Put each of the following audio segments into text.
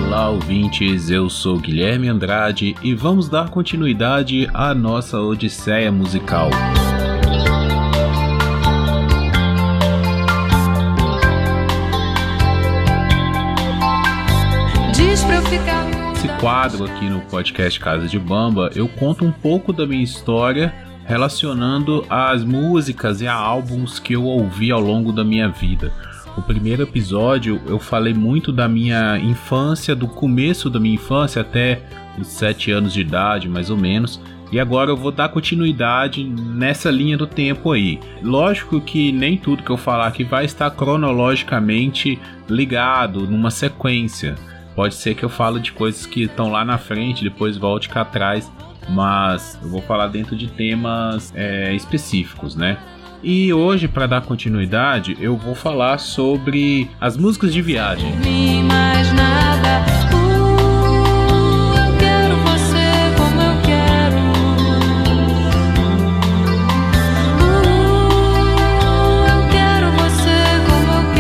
Olá, ouvintes, eu sou Guilherme Andrade e vamos dar continuidade à nossa odisseia musical. Nesse quadro aqui no podcast Casa de Bamba, eu conto um pouco da minha história relacionando as músicas e a álbuns que eu ouvi ao longo da minha vida. O primeiro episódio eu falei muito da minha infância, do começo da minha infância até os 7 anos de idade, mais ou menos. E agora eu vou dar continuidade nessa linha do tempo aí. Lógico que nem tudo que eu falar aqui vai estar cronologicamente ligado numa sequência. Pode ser que eu fale de coisas que estão lá na frente, depois volte cá atrás. Mas eu vou falar dentro de temas específicos, né? E hoje, para dar continuidade, eu vou falar sobre as músicas de viagem. Mais nada. Eu quero você como eu quero. Eu quero você como eu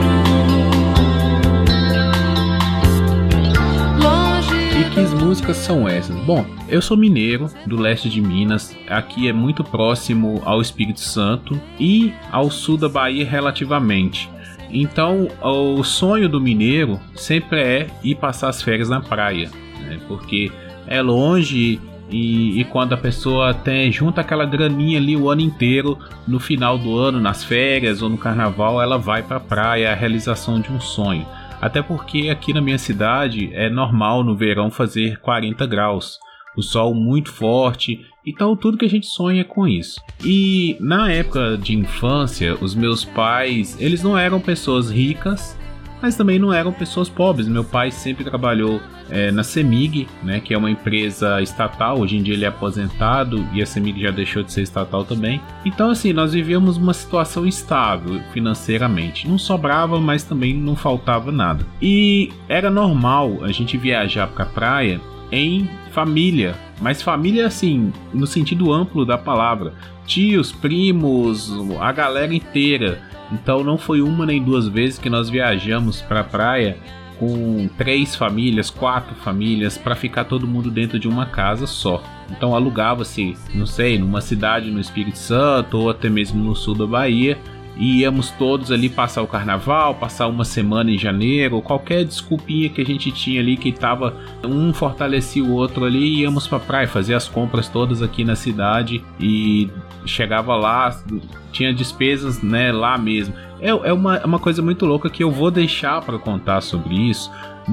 quero. Longe. E que músicas são essas? Bom, eu sou mineiro, do leste de Minas. Aqui é muito próximo ao Espírito Santo e ao sul da Bahia relativamente. Então, o sonho do mineiro sempre é ir passar as férias na praia, né? Porque é longe e quando a pessoa junta aquela graninha ali o ano inteiro, no final do ano, nas férias ou no carnaval, ela vai para a praia, é a realização de um sonho. Até porque aqui na minha cidade é normal no verão fazer 40 graus. O sol muito forte, então tudo que a gente sonha é com isso. E na época de infância, os meus pais, eles não eram pessoas ricas, mas também não eram pessoas pobres. Meu pai sempre trabalhou na CEMIG, né, que é uma empresa estatal. Hoje em dia ele é aposentado e a CEMIG já deixou de ser estatal também. Então assim, nós vivíamos uma situação estável financeiramente. Não sobrava, mas também não faltava nada. E era normal a gente viajar para a praia em família, mas família assim, no sentido amplo da palavra, tios, primos, a galera inteira. Então não foi uma nem duas vezes que nós viajamos para a praia com 3 famílias, 4 famílias, para ficar todo mundo dentro de uma casa só. Então alugava-se, não sei, numa cidade no Espírito Santo ou até mesmo no sul da Bahia, e íamos todos ali passar o carnaval, passar uma semana em janeiro, qualquer desculpinha que a gente tinha ali que tava, um fortalecia o outro ali, íamos pra praia, fazer as compras todas aqui na cidade e chegava lá, tinha despesas, né, lá mesmo. É uma coisa muito louca que eu vou deixar para contar sobre isso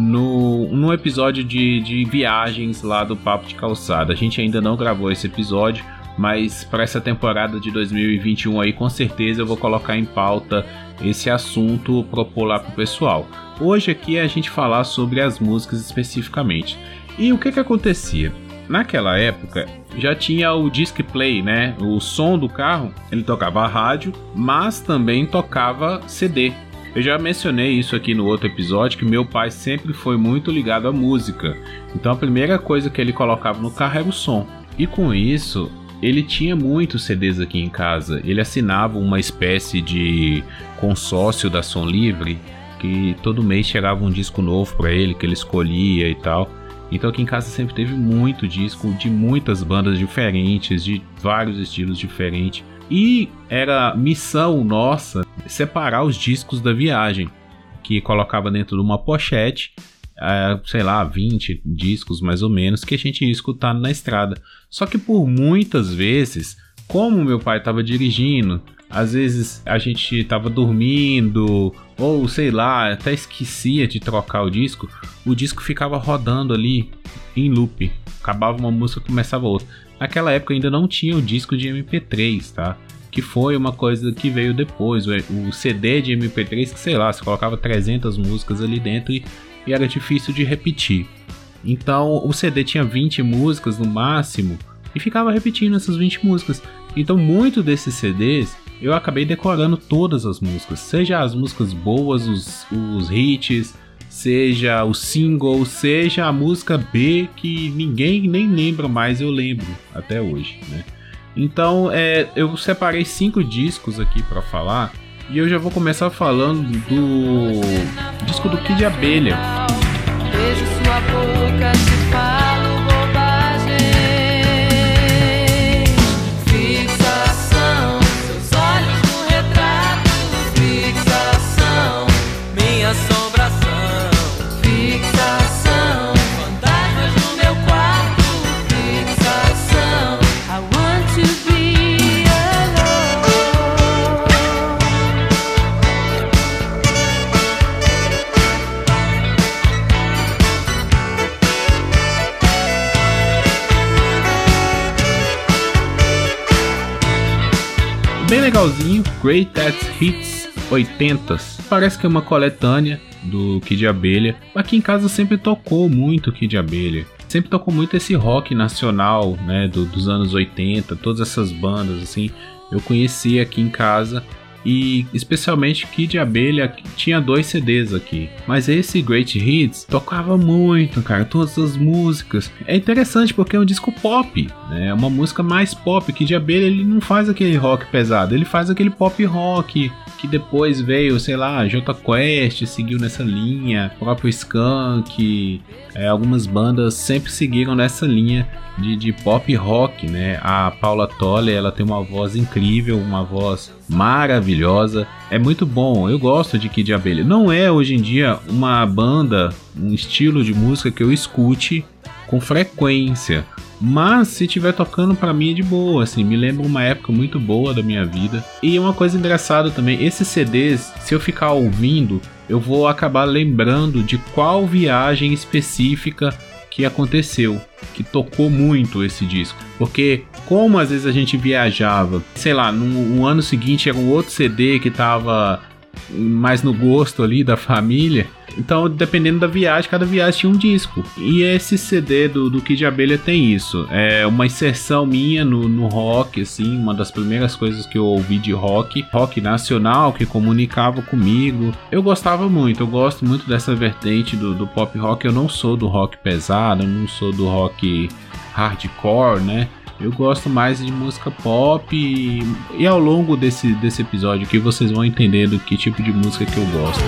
no episódio de viagens lá do Papo de Calçada. A gente ainda não gravou esse episódio, mas para essa temporada de 2021 aí, com certeza eu vou colocar em pauta esse assunto, propor lá pro pessoal. Hoje aqui é a gente falar sobre as músicas especificamente. E o que acontecia? Naquela época já tinha o disc play, né? O som do carro, ele tocava rádio, mas também tocava CD. Eu já mencionei isso aqui no outro episódio, que meu pai sempre foi muito ligado à música. Então a primeira coisa que ele colocava no carro era o som. E com isso, ele tinha muitos CDs aqui em casa. Ele assinava uma espécie de consórcio da Som Livre, que todo mês chegava um disco novo para ele, que ele escolhia e tal. Então aqui em casa sempre teve muito disco de muitas bandas diferentes, de vários estilos diferentes. E era missão nossa separar os discos da viagem, que colocava dentro de uma pochete, sei lá, 20 discos mais ou menos, que a gente ia escutando na estrada. Só que por muitas vezes, como meu pai estava dirigindo, às vezes a gente estava dormindo, ou sei lá, até esquecia de trocar o disco ficava rodando ali em loop. Acabava uma música, começava outra. Naquela época ainda não tinha o disco de MP3, tá? Que foi uma coisa que veio depois, o CD de MP3, que sei lá, você colocava 300 músicas ali dentro e era difícil de repetir. Então o CD tinha 20 músicas no máximo e ficava repetindo essas 20 músicas. Então muito desses CDs eu acabei decorando todas as músicas, seja as músicas boas, os hits, seja o single, seja a música B que ninguém nem lembra mais, eu lembro até hoje, né? Então eu separei 5 discos aqui para falar e eu já vou começar falando do disco do Kid Abelha. beijo sua boca, te falo bobagem. Fixação, seus olhos no retrato. Fixação, minha assombração. Fixação, fantasmas no meu quarto. Fixação, I want to be bem legalzinho, Greatest Hits 80s. Parece que é uma coletânea do Kid Abelha. Aqui em casa sempre tocou muito Kid Abelha. Sempre tocou muito esse rock nacional, né, dos anos 80, todas essas bandas assim. Eu conheci aqui em casa. E especialmente Kid Abelha tinha 2 CDs aqui. Mas esse Great Hits tocava muito, cara, todas as músicas. É interessante porque é um disco pop, né? É uma música mais pop. Kid Abelha, ele não faz aquele rock pesado, ele faz aquele pop rock que depois veio, sei lá, Jota Quest seguiu nessa linha, o próprio Skank, algumas bandas sempre seguiram nessa linha de pop rock, né? A Paula Toller, ela tem uma voz incrível, uma voz maravilhosa, é muito bom, eu gosto de Kid Abelha. Não é hoje em dia uma banda, um estilo de música que eu escute com frequência, mas se estiver tocando pra mim é de boa, assim, me lembra uma época muito boa da minha vida. E uma coisa engraçada também, esses CDs, se eu ficar ouvindo, eu vou acabar lembrando de qual viagem específica que aconteceu, que tocou muito esse disco, porque como às vezes a gente viajava, sei lá, no ano seguinte era um outro CD que tava mais no gosto ali da família, então dependendo da viagem, cada viagem tinha um disco, e esse CD do Kid Abelha tem isso, é uma inserção minha no rock, assim, uma das primeiras coisas que eu ouvi de rock nacional, que comunicava comigo. Eu gostava muito, eu gosto muito dessa vertente do pop rock. Eu não sou do rock pesado, eu não sou do rock hardcore, né? Eu gosto mais de música pop e ao longo desse episódio aqui vocês vão entender do que tipo de música que eu gosto.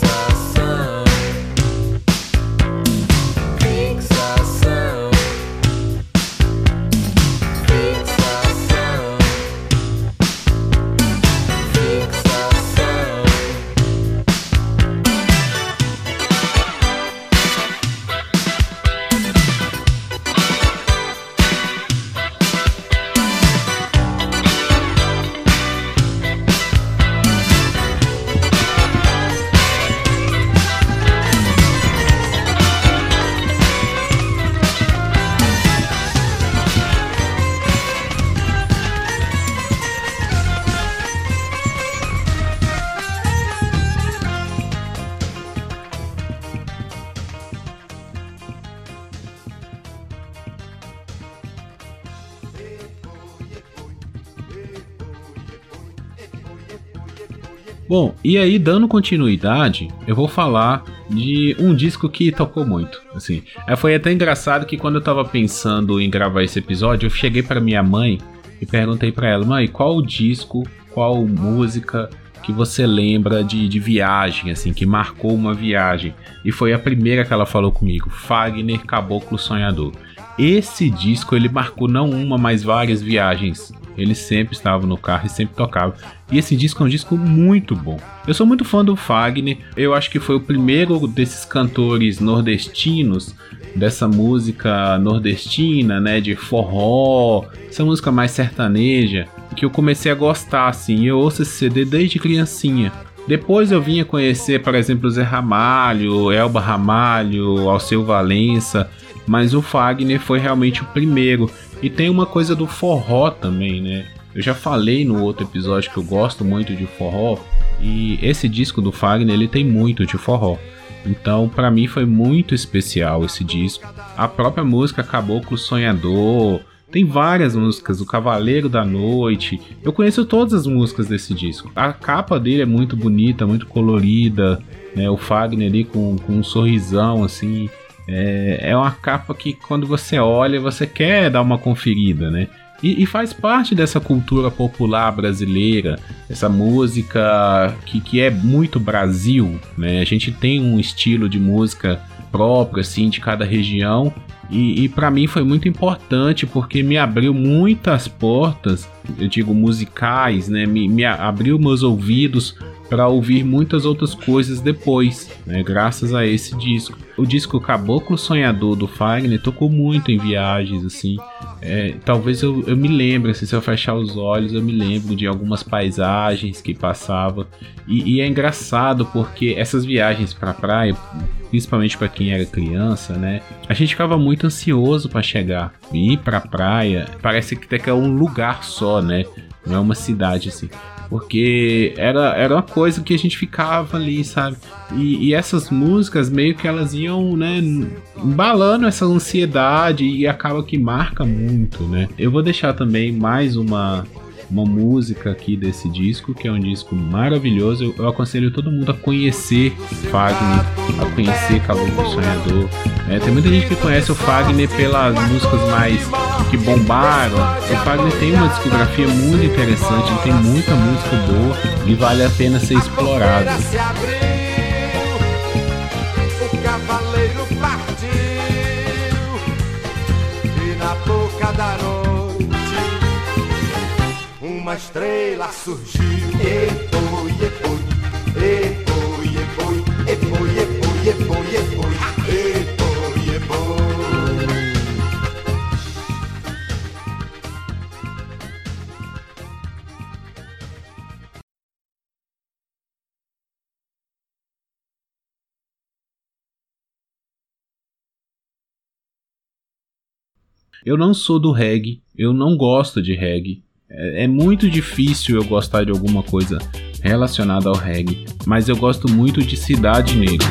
Bom, e aí dando continuidade, eu vou falar de um disco que tocou muito, assim. Foi até engraçado que quando eu tava pensando em gravar esse episódio, eu cheguei pra minha mãe e perguntei pra ela: mãe, qual disco, qual música que você lembra de viagem, assim, que marcou uma viagem? E foi a primeira que ela falou comigo, Fagner, Caboclo Sonhador. Esse disco, ele marcou não uma, mas várias viagens. Ele sempre estava no carro e sempre tocava. E esse disco é um disco muito bom. Eu sou muito fã do Fagner. Eu acho que foi o primeiro desses cantores nordestinos, dessa música nordestina, né, de forró, essa música mais sertaneja, que eu comecei a gostar, assim. Eu ouço esse CD desde criancinha. Depois eu vinha conhecer, por exemplo, Zé Ramalho, Elba Ramalho, Alceu Valença, mas o Fagner foi realmente o primeiro. E tem uma coisa do forró também, né? Eu já falei no outro episódio que eu gosto muito de forró, e esse disco do Fagner, ele tem muito de forró. Então, pra mim foi muito especial esse disco. A própria música Caboclo Sonhador, tem várias músicas, O Cavaleiro da Noite. Eu conheço todas as músicas desse disco. A capa dele é muito bonita, muito colorida, né? O Fagner ali com um sorrisão, assim. É uma capa que quando você olha, você quer dar uma conferida, né? E faz parte dessa cultura popular brasileira, essa música que é muito Brasil, né? A gente tem um estilo de música próprio, assim, de cada região. E para mim foi muito importante porque me abriu muitas portas, eu digo musicais, né? Me abriu meus ouvidos para ouvir muitas outras coisas depois, né? Graças a esse disco. O disco Caboclo Sonhador do Fagner tocou muito em viagens, assim. Talvez eu me lembre, assim, se eu fechar os olhos, eu me lembro de algumas paisagens que passava. E é engraçado porque essas viagens para praia, principalmente para quem era criança, né? A gente ficava muito ansioso para chegar e ir para praia. Parece que até que é um lugar só, né? Não é uma cidade assim. Porque era uma coisa que a gente ficava ali, sabe? E essas músicas meio que elas iam, né, embalando essa ansiedade e acaba que marca muito, né? Eu vou deixar também mais uma música aqui desse disco, que é um disco maravilhoso. Eu aconselho todo mundo a conhecer Fagner, a conhecer Caboclo Sonhador. Tem muita gente que conhece o Fagner pelas músicas mais que bombaram. O Fagner tem uma discografia muito interessante, ele tem muita música boa e vale a pena ser explorado. O cavaleiro partiu e na boca da noite uma estrela surgiu. Epoi, epoi, epoi, epoi, epoi, epoi, epoi, epoi, epoi, epoi. Eu não sou do reggae, eu não gosto de reggae. É muito difícil eu gostar de alguma coisa relacionada ao reggae, mas eu gosto muito de Cidade Negra.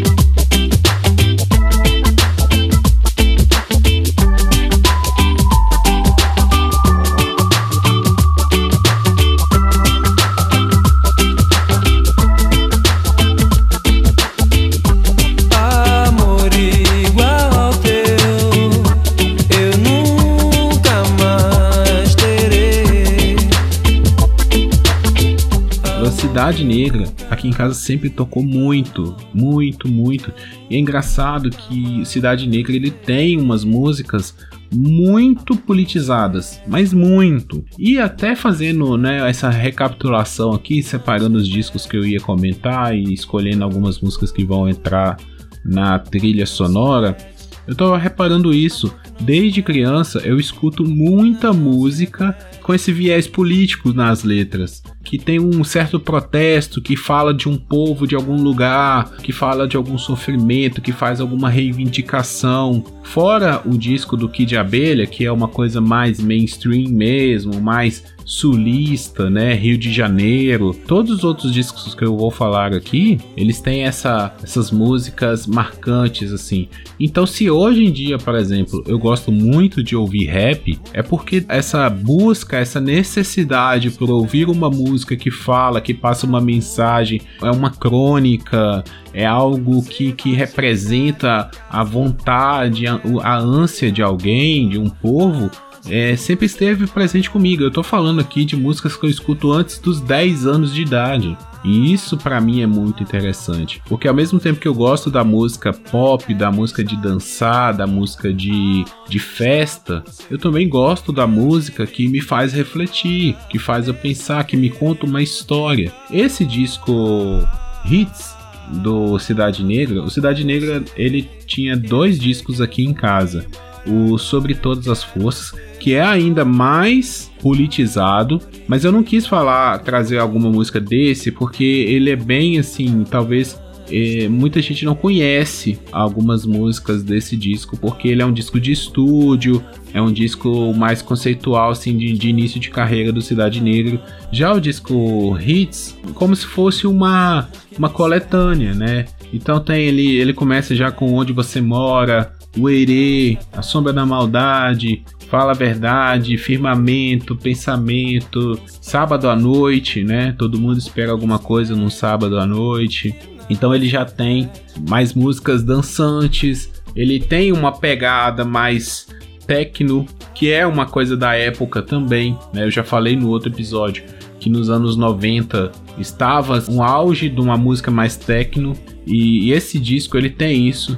Cidade Negra, aqui em casa sempre tocou muito, muito, muito. E é engraçado que Cidade Negra ele tem umas músicas muito politizadas, mas muito. E até fazendo, né, essa recapitulação aqui, separando os discos que eu ia comentar e escolhendo algumas músicas que vão entrar na trilha sonora, eu tava reparando isso. Desde criança eu escuto muita música com esse viés político nas letras, que tem um certo protesto, que fala de um povo de algum lugar, que fala de algum sofrimento, que faz alguma reivindicação. Fora o disco do Kid Abelha, que é uma coisa mais mainstream mesmo, mais sulista, né, Rio de Janeiro. Todos os outros discos que eu vou falar aqui, eles têm essas músicas marcantes, assim. Então, se hoje em dia, por exemplo, eu gosto muito de ouvir rap, é porque essa busca, essa necessidade por ouvir uma música que fala, que passa uma mensagem, é uma crônica, é algo que representa a vontade, a ânsia de alguém, de um povo, sempre esteve presente comigo. Eu tô falando aqui de músicas que eu escuto antes dos 10 anos de idade. E isso pra mim é muito interessante, porque ao mesmo tempo que eu gosto da música pop, da música de dançar, da música de festa, eu também gosto da música que me faz refletir, que faz eu pensar, que me conta uma história. Esse disco Hits do Cidade Negra, o Cidade Negra ele tinha 2 discos aqui em casa. O Sobre Todas as Forças, que é ainda mais politizado, mas eu não quis trazer alguma música desse, porque ele é bem assim, talvez muita gente não conhece algumas músicas desse disco, porque ele é um disco de estúdio, é um disco mais conceitual, assim, de início de carreira do Cidade Negra. Já o disco Hits, como se fosse uma coletânea, né? Então ele começa já com Onde Você Mora, O Herê, A Sombra da Maldade, Fala a Verdade, Firmamento, Pensamento, Sábado à Noite, né? Todo mundo espera alguma coisa num sábado à noite. Então ele já tem mais músicas dançantes, ele tem uma pegada mais techno, que é uma coisa da época também, né? Eu já falei no outro episódio que nos anos 90 estava um auge de uma música mais techno, e esse disco ele tem isso.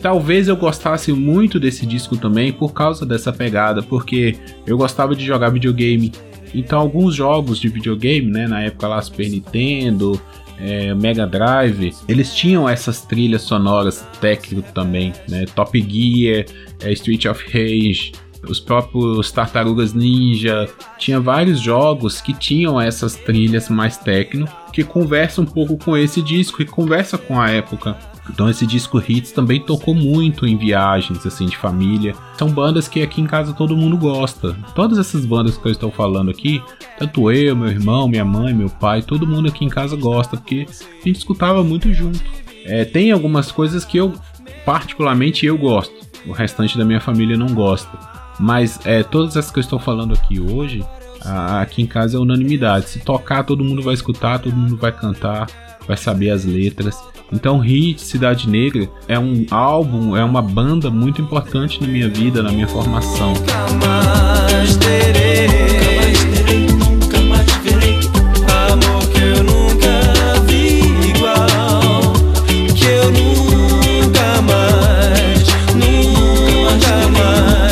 Talvez eu gostasse muito desse disco também por causa dessa pegada, porque eu gostava de jogar videogame. Então alguns jogos de videogame, né, na época lá Super Nintendo, Mega Drive, eles tinham essas trilhas sonoras técnicas também, né? Top Gear, Street of Rage, os próprios Tartarugas Ninja, tinha vários jogos que tinham essas trilhas mais techno, que conversa um pouco com esse disco e conversa com a época. Então esse disco Hits também tocou muito em viagens assim de família. São bandas que aqui em casa todo mundo gosta. Todas essas bandas que eu estou falando aqui, tanto eu, meu irmão, minha mãe, meu pai, todo mundo aqui em casa gosta, porque a gente escutava muito junto. Tem algumas coisas que eu particularmente eu gosto, o restante da minha família não gosta. Mas todas essas que eu estou falando aqui hoje, aqui em casa é unanimidade. Se tocar, todo mundo vai escutar, todo mundo vai cantar, vai saber as letras. Então Hits, Cidade Negra é um álbum, é uma banda muito importante na minha vida, na minha formação. Nunca mais terei, nunca mais verei amor que eu nunca vi igual, que eu nunca mais, nunca mais.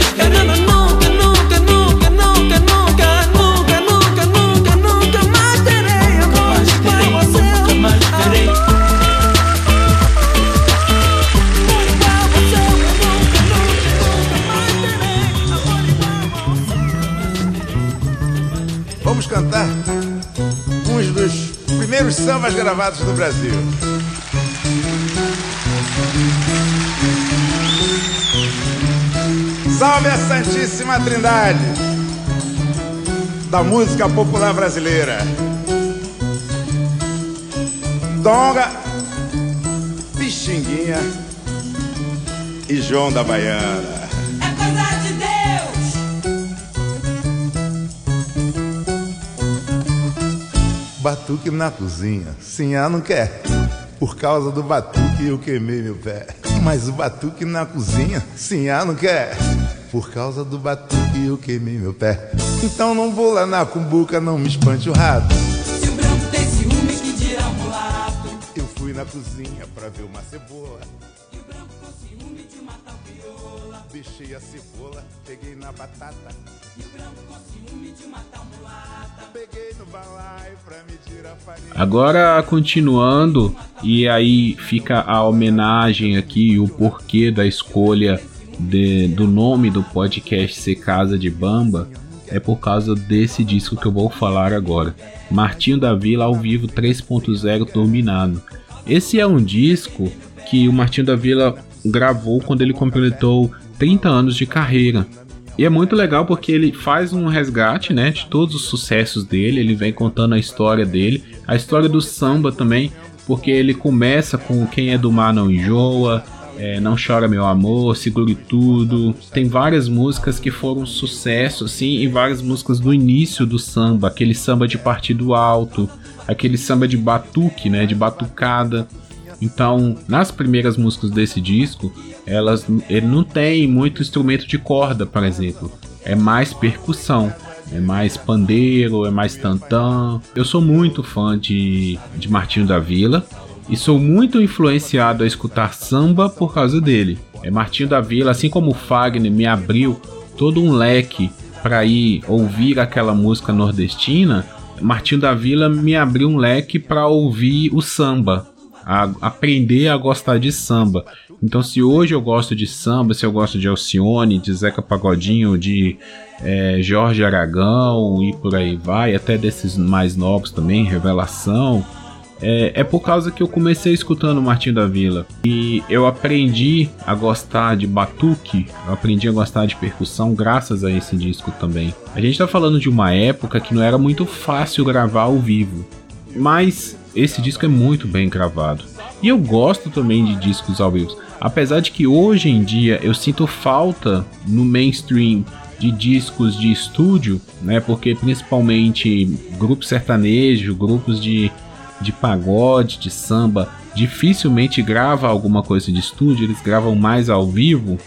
Vamos cantar uns dos primeiros sambas gravados no Brasil. Salve a Santíssima Trindade da música popular brasileira. Donga, Pixinguinha e João da Baiana. É coisa de Deus! Batuque na cozinha, Sinhá não quer. Por causa do batuque eu queimei meu pé. Mas o batuque na cozinha, Sinhá não quer. Por causa do batuque eu queimei meu pé. Então não vou lá na cumbuca, não me espante o rato. Se o branco tem ciúme, que dirá o mulato? Eu fui na cozinha pra ver uma cebola. E o branco com ciúme de uma tal viola. Deixei a cebola, peguei na batata. E o branco com ciúme de uma tal mulata. Peguei no balaio pra medir a farinha. Agora continuando, e aí fica a homenagem aqui, o porquê da escolha do nome do podcast ser Casa de Bamba, é por causa desse disco que eu vou falar agora. Martinho da Vila ao vivo 3.0 Turbinado. Esse é um disco que o Martinho da Vila gravou quando ele completou 30 anos de carreira. E é muito legal porque ele faz um resgate, né, de todos os sucessos dele, ele vem contando a história dele, a história do samba também, porque ele começa com Quem é do Mar Não Enjoa, Não Chora Meu Amor, Segure Tudo. Tem várias músicas que foram sucesso, assim, e várias músicas do início do samba, aquele samba de partido alto, aquele samba de batuque, né, de batucada. Então, nas primeiras músicas desse disco, ele não tem muito instrumento de corda, por exemplo. É mais percussão, é mais pandeiro, é mais tantã. Eu sou muito fã de Martinho da Vila e sou muito influenciado a escutar samba por causa dele. Martinho da Vila, assim como o Fagner, me abriu todo um leque para ir ouvir aquela música nordestina. Martinho da Vila me abriu um leque para ouvir o samba, a aprender a gostar de samba. Então, se hoje eu gosto de samba, se eu gosto de Alcione, de Zeca Pagodinho, de Jorge Aragão e por aí vai, até desses mais novos também, Revelação, é por causa que eu comecei escutando Martinho da Vila e eu aprendi a gostar de batuque, eu aprendi a gostar de percussão graças a esse disco também. A gente tá falando de uma época que não era muito fácil gravar ao vivo, mas esse disco é muito bem gravado. E eu gosto também de discos ao vivo, apesar de que hoje em dia eu sinto falta no mainstream de discos de estúdio, né? Porque principalmente grupos sertanejos, grupos de pagode, de samba, dificilmente grava alguma coisa de estúdio, eles gravam mais ao vivo.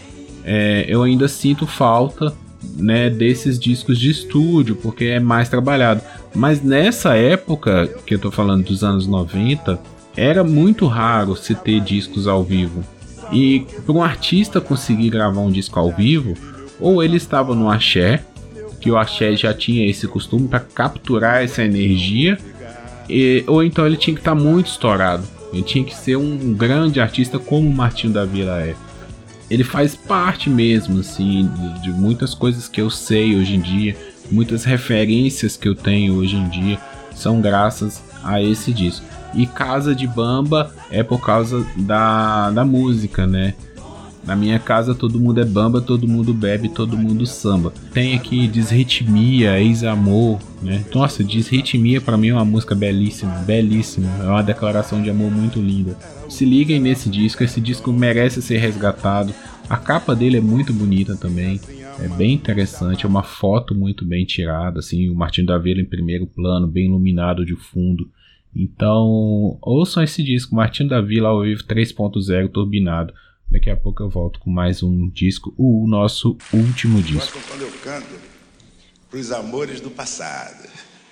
Eu ainda sinto falta, né, desses discos de estúdio, porque é mais trabalhado. Mas nessa época, que eu tô falando dos anos 90, era muito raro se ter discos ao vivo. E para um artista conseguir gravar um disco ao vivo, ou ele estava no axé, que o axé já tinha esse costume para capturar essa energia, ou então ele tinha que estar muito estourado. Ele tinha que ser um grande artista como o Martinho da Vila é. Ele faz parte mesmo assim, de muitas coisas que eu sei hoje em dia, muitas referências que eu tenho hoje em dia são graças a esse disco. E Casa de Bamba é por causa da música, né? Na minha casa todo mundo é bamba, todo mundo bebe, todo mundo samba. Tem aqui Desritmia, Ex-Amor, né? Nossa, Desritmia pra mim é uma música belíssima, belíssima. É uma declaração de amor muito linda. Se liguem nesse disco, esse disco merece ser resgatado. A capa dele é muito bonita também, é bem interessante, é uma foto muito bem tirada, assim, o Martinho da Vila em primeiro plano, bem iluminado de fundo. Então, ouçam esse disco, Martinho da Vila ao vivo 3.0 turbinado. Daqui a pouco eu volto com mais um disco, o nosso último disco. Gosto quando eu canto pros amores do passado.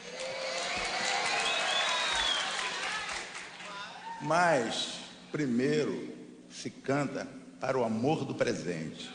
Mas primeiro se canta para o amor do presente.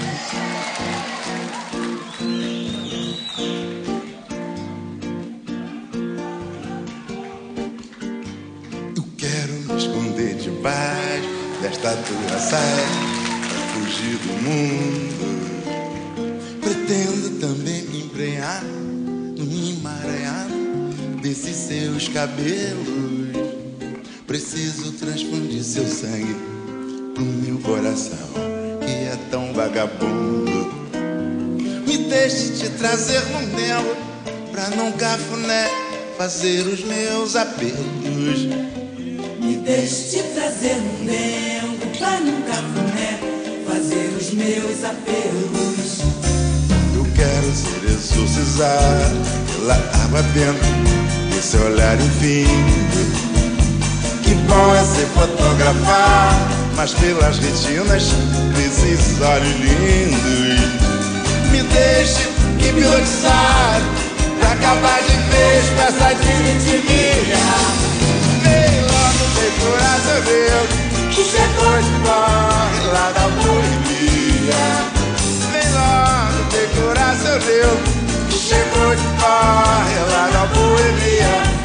Eu quero me esconder debaixo desta tua saia pra fugir do mundo. Pretendo também me embrenhar no emaranhado desses seus cabelos. Preciso transfundir seu sangue pro meu coração, que é tão vagabundo. Me deixe te trazer no mel, pra num cafuné fazer os meus apelos. Me deixe te trazer no nego, pra num cafuné fazer os meus apelos. Eu quero ser exorcizado pela água benta desse olhar infinito. Que bom é se fotografar, mas pelas retinas desses olhos lindos. Me deixe hipnotizar pra acabar de vez com essa diritmia. Vem logo decorar seu Deus, que chegou de morre lá da Boemia. Vem logo decorar seu Deus, que chegou de morre lá da Boemia.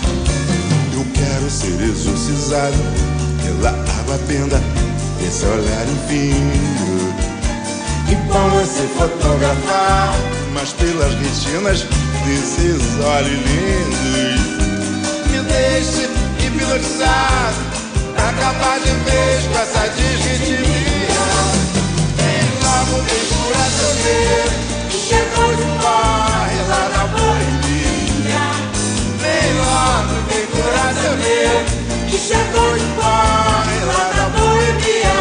Eu quero ser exorcizado pela água benta desse olhar infinito. Que bom é se fotografar, mas pelas retinas desses olhos lindos. Me deixe hipnotizado pra acabar de vez com essa desritmia. Vem logo, vem curar seu dedo, que chegou de morre lá na Boemia. Vem logo, vem curar seu dedo, que chegou de morre lá na Boemia.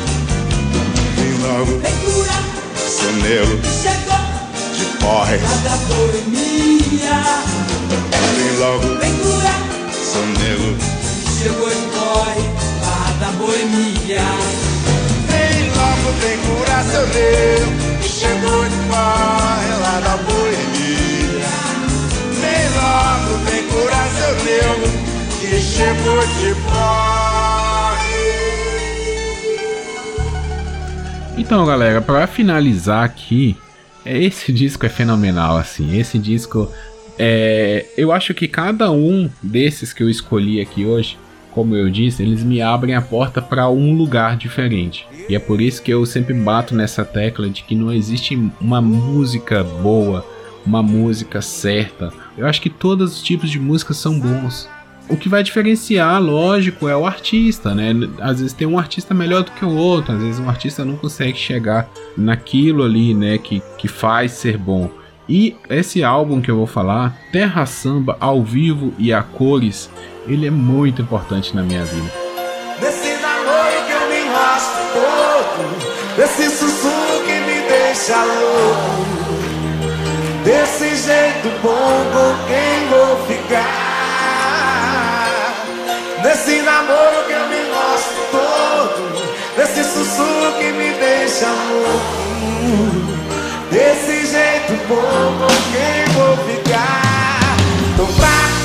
Vem logo, Vem curar seu nego que chegou de porre. lá da Boemia. Vem logo, Vem curar seu nego. que chegou de corre lá da Boemia. Vem logo, vem curar seu nego, que chegou de porre lá da Boemia. Vem logo, vem curar seu nego, que chegou de porre. Então, galera, para finalizar aqui, esse disco é fenomenal, assim. Esse disco eu acho que cada um desses que eu escolhi aqui hoje, como eu disse, eles me abrem a porta para um lugar diferente. E é por isso que eu sempre bato nessa tecla de que não existe uma música boa, uma música certa. Eu acho que todos os tipos de músicas são bons. O que vai diferenciar, lógico, é o artista, né? Às vezes tem um artista melhor do que o outro, às vezes um artista não consegue chegar naquilo ali, né, que faz ser bom. E esse álbum que eu vou falar, Terra Samba ao vivo e a cores, ele é muito importante na minha vida. Nesse namoro que eu me enrosco todo, desse sussurro que me deixa louco, desse jeito bom com quem vou ficar. Nesse namoro que eu me enrosco todo, desse sussurro que me deixa louco, desse jeito bom com quem vou ficar. Tô fraco.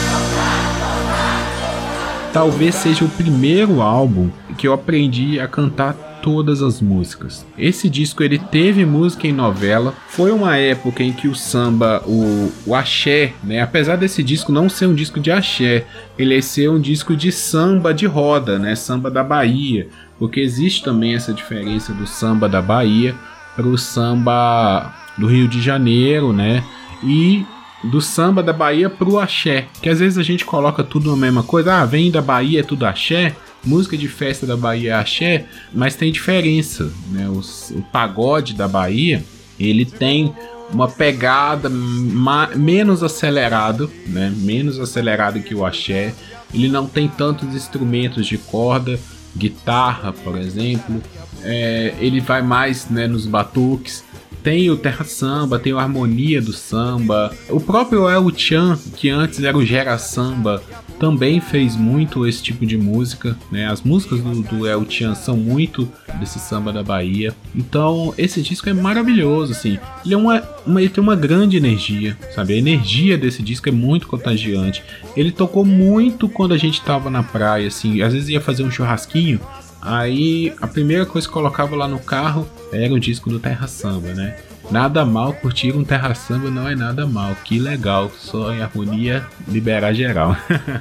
Talvez seja o primeiro álbum que eu aprendi a cantar todas as músicas. Esse disco ele teve música em novela, foi uma época em que o samba, o axé, né, apesar desse disco não ser um disco de axé, ele ser um disco de samba de roda, né, samba da Bahia, porque existe também essa diferença do samba da Bahia para o samba do Rio de Janeiro, né, e do samba da Bahia pro axé, que às vezes a gente coloca tudo na mesma coisa, vem da Bahia é tudo axé, música de festa da Bahia é axé, mas tem diferença, né? O pagode da Bahia, ele tem uma pegada menos acelerada, né? Menos acelerada que o axé, ele não tem tantos instrumentos de corda, guitarra, por exemplo, ele vai mais, né, nos batuques. Tem o Terra Samba, tem a harmonia do samba. O próprio El Chan, que antes era o Gera Samba, também fez muito esse tipo de música, né? As músicas do El Chan são muito desse samba da Bahia. Então esse disco é maravilhoso, assim. Ele tem uma grande energia, sabe? A energia desse disco é muito contagiante. Ele tocou muito quando a gente tava na praia, assim. Às vezes ia fazer um churrasquinho, aí a primeira coisa que colocava lá no carro era o disco do Terra Samba, né? Nada mal curtir um Terra Samba, não é nada mal, que legal, só em harmonia liberar geral.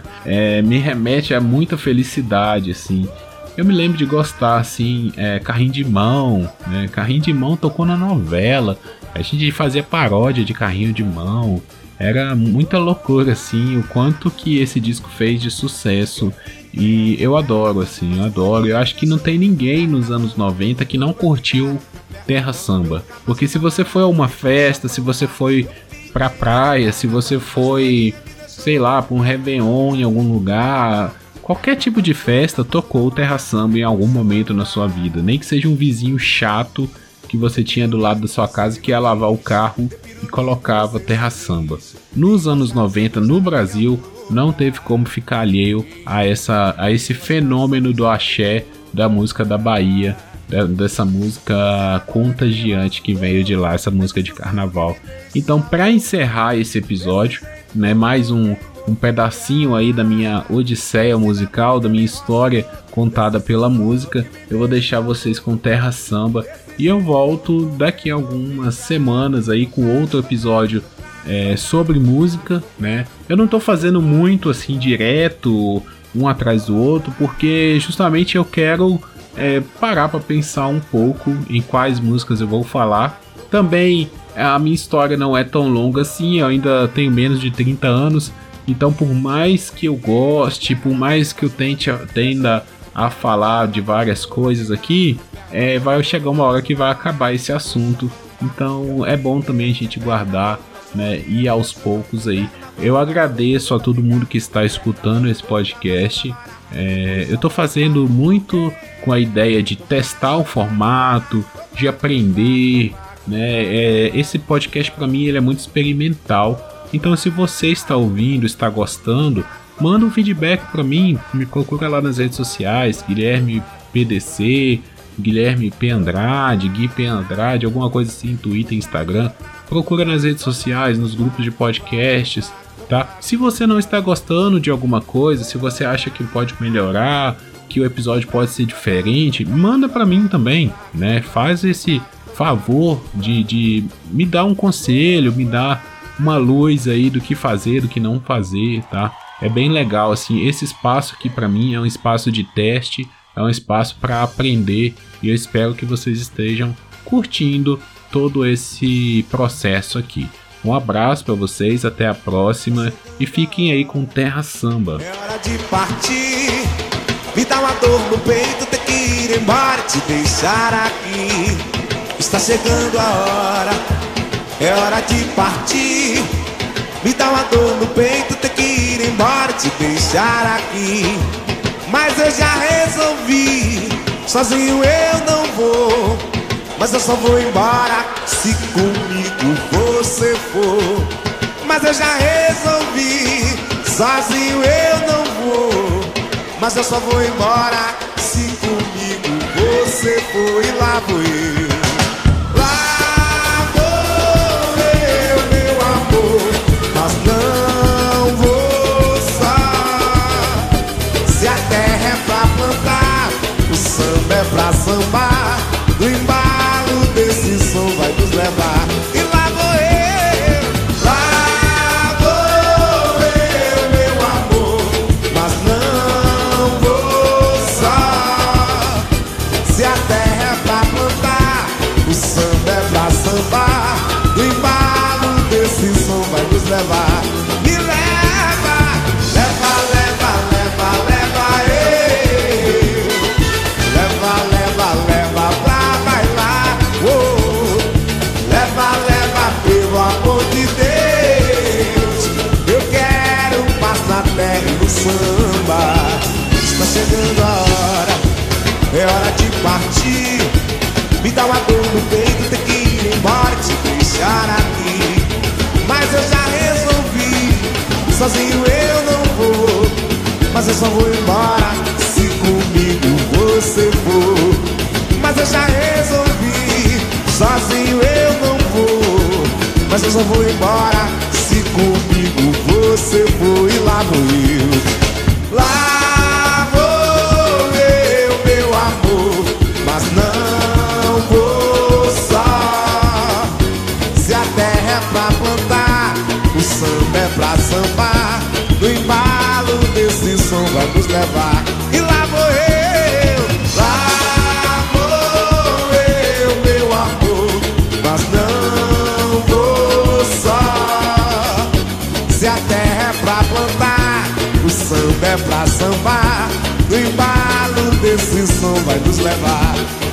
Me remete a muita felicidade, assim. Eu me lembro de gostar, assim, Carrinho de Mão, né? Carrinho de Mão tocou na novela, a gente fazia paródia de Carrinho de Mão. Era muita loucura, assim, o quanto que esse disco fez de sucesso. E eu adoro, assim, eu adoro. Eu acho que não tem ninguém nos anos 90 que não curtiu Terra Samba. Porque se você foi a uma festa, se você foi pra praia, se você foi, sei lá, pra um Réveillon em algum lugar, qualquer tipo de festa tocou Terra Samba em algum momento na sua vida. Nem que seja um vizinho chato que você tinha do lado da sua casa que ia lavar o carro e colocava Terra Samba. Nos anos 90, no Brasil, não teve como ficar alheio a esse fenômeno do axé, da música da Bahia, dessa música contagiante que veio de lá, essa música de carnaval. Então, para encerrar esse episódio, né, mais um pedacinho aí da minha odisseia musical, da minha história contada pela música, eu vou deixar vocês com Terra Samba e eu volto daqui a algumas semanas aí com outro episódio sobre música, né? Eu não tô fazendo muito assim direto, um atrás do outro, porque justamente eu quero parar para pensar um pouco em quais músicas eu vou falar. Também a minha história não é tão longa assim, eu ainda tenho menos de 30 anos, então por mais que eu goste, por mais que eu tenda a falar de várias coisas aqui, vai chegar uma hora que vai acabar esse assunto. Então é bom também a gente guardar, né, e aos poucos aí. Eu agradeço a todo mundo que está escutando esse podcast. Eu tô fazendo muito com a ideia de testar o formato, de aprender, né? Esse podcast para mim ele é muito experimental. Então se você está ouvindo, está gostando, manda um feedback para mim, me procura lá nas redes sociais, Guilherme PDC, Guilherme P. Andrade, Gui P. Andrade, alguma coisa assim, Twitter, Instagram. Procura nas redes sociais, nos grupos de podcasts, tá? Se você não está gostando de alguma coisa, se você acha que pode melhorar, que o episódio pode ser diferente, manda para mim também, né? Faz esse favor de me dar um conselho, me dar uma luz aí do que fazer, do que não fazer, tá? É bem legal, assim, esse espaço aqui para mim é um espaço de teste, é um espaço para aprender e eu espero que vocês estejam curtindo todo esse processo aqui. Um abraço para vocês, até a próxima e fiquem aí com Terra Samba. É hora de partir, me dá uma dor no peito, ter que ir embora, te deixar aqui. Está chegando a hora, é hora de partir, me dá uma dor no peito, ter que ir embora, te deixar aqui. Mas eu já resolvi, sozinho eu não vou, mas eu só vou embora se comigo você for. Mas eu já resolvi, sozinho eu não vou, mas eu só vou embora se comigo você for. E lá vou eu, lá vou eu, meu amor, mas não vou só. Se a terra é pra plantar, o samba é pra sambar, do embalo desse som vai nos levar. E lá vou eu, meu amor, mas não vou só. Se a terra é pra plantar, o samba é pra sambar, do embalo desse som vai nos levar. Me leva, leva, leva, leva, leva eu. Leva, leva, leva pra bailar. Oh, leva, leva pelo amor de Deus. Eu quero paz na terra e no samba. Está chegando a hora, é hora de partir. Me dá uma dor no peito, ter que ir embora e te deixar aqui. Mas eu já resolvi, sozinho eu não vou. Mas eu só vou embora se comigo você for. Mas eu já resolvi, sozinho eu não vou. Mas eu só vou embora se comigo você for. E lá vou eu, lá vou eu, meu amor, mas não vou só. Se a terra é pra plantar, o samba é pra sambar, no embalo desse som vai nos levar. E lá vou eu, meu amor, mas não vou só. Se a terra é pra plantar, o samba é pra sambar, no embalo desse som vai nos levar.